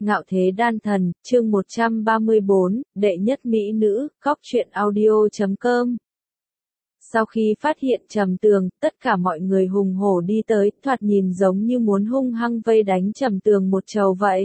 Ngạo thế đan thần, chương 134, đệ nhất mỹ nữ, góc truyện audio.com. Sau khi phát hiện Trầm Tường, tất cả mọi người hùng hổ đi tới, thoạt nhìn giống như muốn hung hăng vây đánh Trầm Tường một trầu vậy.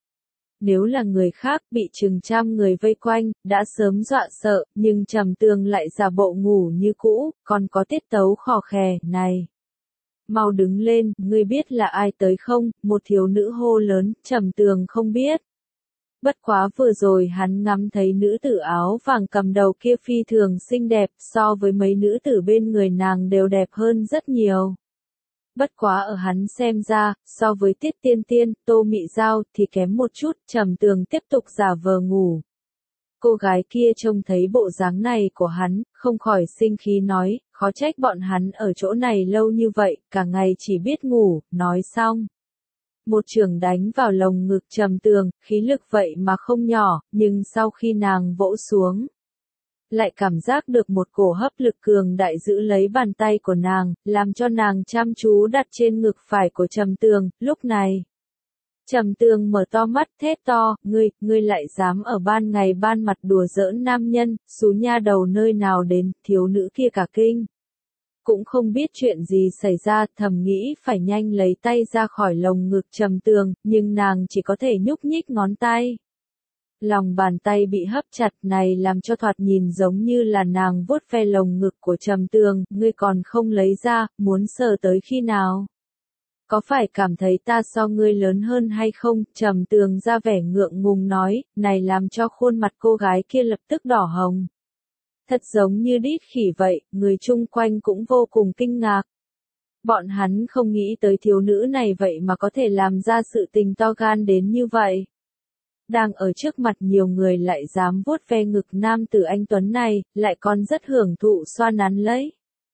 Nếu là người khác bị chừng trăm người vây quanh, đã sớm dọa sợ, nhưng Trầm Tường lại giả bộ ngủ như cũ, còn có tiết tấu khò khè, này. Mau đứng lên, ngươi biết là ai tới không? Một thiếu nữ hô lớn, Trầm Tường không biết. Bất quá vừa rồi hắn ngắm thấy nữ tử áo vàng cầm đầu kia phi thường xinh đẹp, so với mấy nữ tử bên người nàng đều đẹp hơn rất nhiều. Bất quá ở hắn xem ra, so với Tiết Tiên Tiên, Tô Mị Giao thì kém một chút, Trầm Tường tiếp tục giả vờ ngủ. Cô gái kia trông thấy bộ dáng này của hắn, không khỏi sinh khí nói, khó trách bọn hắn ở chỗ này lâu như vậy, cả ngày chỉ biết ngủ, nói xong. Một chưởng đánh vào lồng ngực Trầm Tường, khí lực vậy mà không nhỏ, nhưng sau khi nàng vỗ xuống, lại cảm giác được một cổ hấp lực cường đại giữ lấy bàn tay của nàng, làm cho nàng chăm chú đặt trên ngực phải của Trầm Tường, lúc này. Trầm Tường mở to mắt thét to, ngươi lại dám ở ban ngày ban mặt đùa giỡn nam nhân, xú nha đầu nơi nào đến, thiếu nữ kia cả kinh. Cũng không biết chuyện gì xảy ra, thầm nghĩ phải nhanh lấy tay ra khỏi lồng ngực Trầm Tường, nhưng nàng chỉ có thể nhúc nhích ngón tay. Lòng bàn tay bị hấp chặt này làm cho thoạt nhìn giống như là nàng vuốt ve lồng ngực của Trầm Tường, ngươi còn không lấy ra, muốn sờ tới khi nào? Có phải cảm thấy ta so ngươi lớn hơn hay không? Trầm Tường ra vẻ ngượng ngùng nói, này làm cho khuôn mặt cô gái kia lập tức đỏ hồng. Thật giống như đít khỉ vậy, người chung quanh cũng vô cùng kinh ngạc. Bọn hắn không nghĩ tới thiếu nữ này vậy mà có thể làm ra sự tình to gan đến như vậy. Đang ở trước mặt nhiều người lại dám vuốt ve ngực nam tử anh tuấn này, lại còn rất hưởng thụ xoa nắn lấy.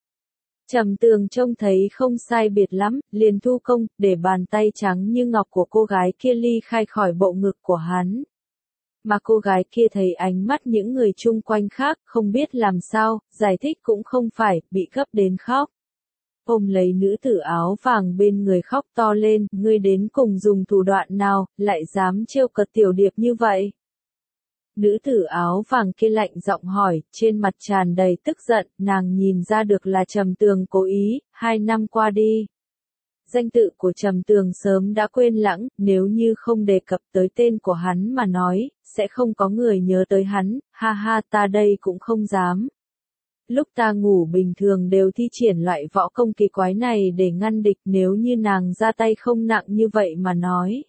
Trầm Tường trông thấy không sai biệt lắm, liền thu công, để bàn tay trắng như ngọc của cô gái kia ly khai khỏi bộ ngực của hắn. Mà cô gái kia thấy ánh mắt những người chung quanh khác, không biết làm sao, giải thích cũng không phải, bị gấp đến khóc. Ôm lấy nữ tử áo vàng bên người khóc to lên, ngươi đến cùng dùng thủ đoạn nào, lại dám trêu cợt tiểu điệp như vậy? Nữ tử áo vàng kia lạnh giọng hỏi, trên mặt tràn đầy tức giận, nàng nhìn ra được là Trầm Tường cố ý, 2 năm qua đi. Danh tự của Trầm Tường sớm đã quên lãng, nếu như không đề cập tới tên của hắn mà nói, sẽ không có người nhớ tới hắn, ha ha ta đây cũng không dám. Lúc ta ngủ bình thường đều thi triển loại võ công kỳ quái này để ngăn địch, nếu như nàng ra tay không nặng như vậy mà nói.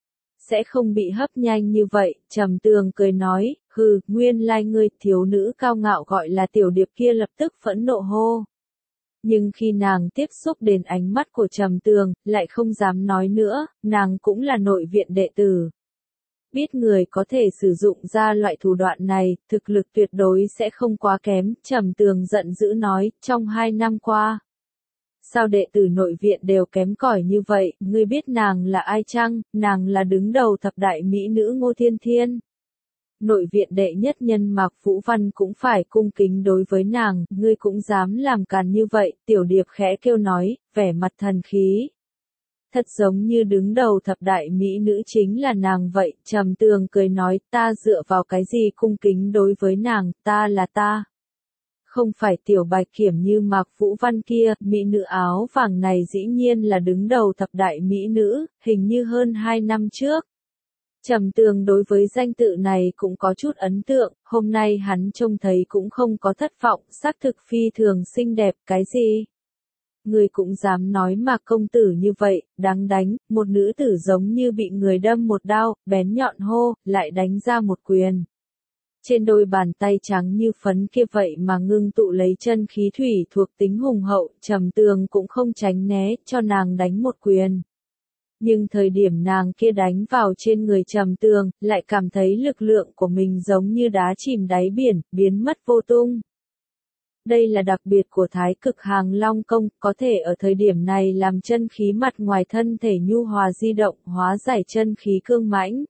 Sẽ không bị hấp nhanh như vậy, Trầm Tường cười nói, hừ, nguyên lai ngươi, thiếu nữ cao ngạo gọi là tiểu điệp kia lập tức phẫn nộ hô. Nhưng khi nàng tiếp xúc đến ánh mắt của Trầm Tường, lại không dám nói nữa, nàng cũng là nội viện đệ tử. Biết người có thể sử dụng ra loại thủ đoạn này, thực lực tuyệt đối sẽ không quá kém, Trầm Tường giận dữ nói, trong 2 năm qua. Sao đệ tử nội viện đều kém cỏi như vậy, ngươi biết nàng là ai chăng, nàng là đứng đầu thập đại mỹ nữ Ngô Thiên Thiên. Nội viện đệ nhất nhân Mạc Vũ Văn cũng phải cung kính đối với nàng, ngươi cũng dám làm càn như vậy, tiểu điệp khẽ kêu nói, vẻ mặt thần khí. Thật giống như đứng đầu thập đại mỹ nữ chính là nàng vậy, Trầm Tường cười nói, ta dựa vào cái gì cung kính đối với nàng, ta là ta. Không phải tiểu bạch kiểm như Mạc Vũ Văn kia, mỹ nữ áo vàng này dĩ nhiên là đứng đầu thập đại mỹ nữ, hình như hơn 2 năm trước. Trầm Tường đối với danh tự này cũng có chút ấn tượng, hôm nay hắn trông thấy cũng không có thất vọng, xác thực phi thường xinh đẹp, cái gì? Người cũng dám nói mà công tử như vậy, đáng đánh, một nữ tử giống như bị người đâm một đao, bén nhọn hô, lại đánh ra một quyền. Trên đôi bàn tay trắng như phấn kia vậy mà ngưng tụ lấy chân khí thủy thuộc tính hùng hậu, Trầm Tường cũng không tránh né, cho nàng đánh một quyền. Nhưng thời điểm nàng kia đánh vào trên người Trầm Tường, lại cảm thấy lực lượng của mình giống như đá chìm đáy biển, biến mất vô tung. Đây là đặc biệt của Thái Cực Hàng Long Công, có thể ở thời điểm này làm chân khí mặt ngoài thân thể nhu hòa di động, hóa giải chân khí cương mãnh.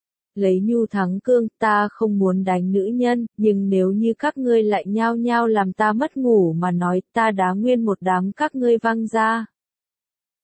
Lấy nhu thắng cương, ta không muốn đánh nữ nhân, nhưng nếu như các ngươi lại nhao nhao làm ta mất ngủ mà nói, ta đá nguyên một đám các ngươi văng ra.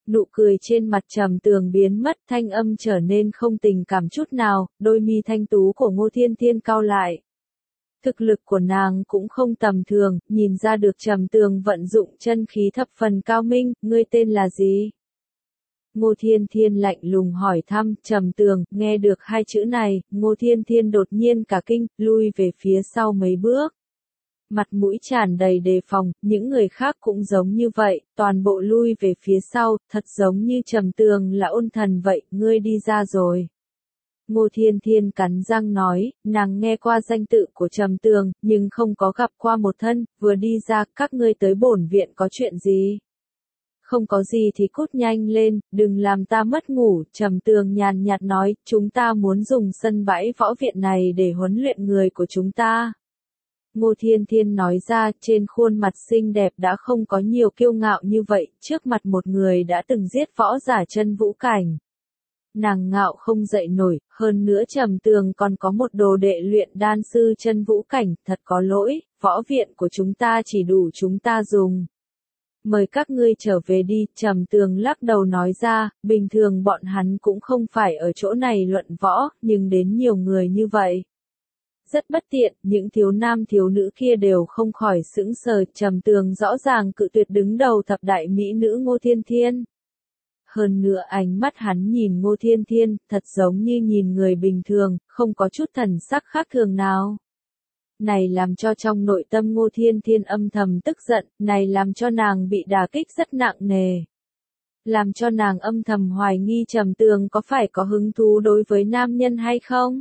Nụ cười trên mặt Trầm Tường biến mất, thanh âm trở nên không tình cảm chút nào, đôi mi thanh tú của Ngô Thiên Thiên cau lại. Thực lực của nàng cũng không tầm thường, nhìn ra được Trầm Tường vận dụng chân khí thập phần cao minh, ngươi tên là gì? Ngô Thiên Thiên lạnh lùng hỏi thăm, Trầm Tường, nghe được hai chữ này, Ngô Thiên Thiên đột nhiên cả kinh, lui về phía sau mấy bước. Mặt mũi tràn đầy đề phòng, những người khác cũng giống như vậy, toàn bộ lui về phía sau, thật giống như Trầm Tường là ôn thần vậy, ngươi đi ra rồi. Ngô Thiên Thiên cắn răng nói, nàng nghe qua danh tự của Trầm Tường, nhưng không có gặp qua một thân, vừa đi ra, các ngươi tới bổn viện có chuyện gì? Không có gì thì cút nhanh lên, đừng làm ta mất ngủ, Trầm Tường nhàn nhạt nói, chúng ta muốn dùng sân bãi võ viện này để huấn luyện người của chúng ta. Ngô Thiên Thiên nói ra, trên khuôn mặt xinh đẹp đã không có nhiều kiêu ngạo như vậy, trước mặt một người đã từng giết võ giả chân vũ cảnh. Nàng ngạo không dậy nổi, hơn nữa Trầm Tường còn có một đồ đệ luyện đan sư chân vũ cảnh, thật có lỗi, võ viện của chúng ta chỉ đủ chúng ta dùng. Mời các ngươi trở về đi, Trầm Tường lắc đầu nói ra, bình thường bọn hắn cũng không phải ở chỗ này luận võ, nhưng đến nhiều người như vậy. Rất bất tiện, những thiếu nam thiếu nữ kia đều không khỏi sững sờ, Trầm Tường rõ ràng cự tuyệt đứng đầu thập đại mỹ nữ Ngô Thiên Thiên. Hơn nữa ánh mắt hắn nhìn Ngô Thiên Thiên, thật giống như nhìn người bình thường, không có chút thần sắc khác thường nào. Này làm cho trong nội tâm Ngô Thiên Thiên âm thầm tức giận, này làm cho nàng bị đả kích rất nặng nề. Làm cho nàng âm thầm hoài nghi Trầm Tường có phải có hứng thú đối với nam nhân hay không?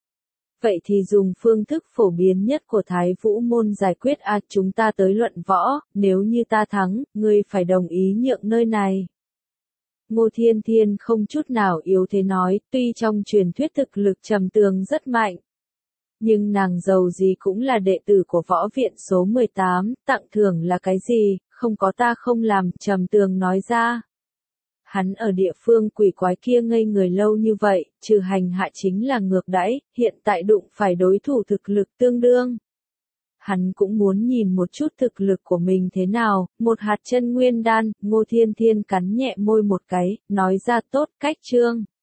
Vậy thì dùng phương thức phổ biến nhất của Thái Vũ môn giải quyết chúng ta tới luận võ, nếu như ta thắng, ngươi phải đồng ý nhượng nơi này. Ngô Thiên Thiên không chút nào yếu thế nói, tuy trong truyền thuyết thực lực Trầm Tường rất mạnh. Nhưng nàng giàu gì cũng là đệ tử của võ viện số 18, tặng thưởng là cái gì, không có ta không làm, Trầm Tường nói ra. Hắn ở địa phương quỷ quái kia ngây người lâu như vậy, trừ hành hạ chính là ngược đãi, hiện tại đụng phải đối thủ thực lực tương đương. Hắn cũng muốn nhìn một chút thực lực của mình thế nào, một hạt chân nguyên đan, Ngô Thiên Thiên cắn nhẹ môi một cái, nói ra tốt, cách chương.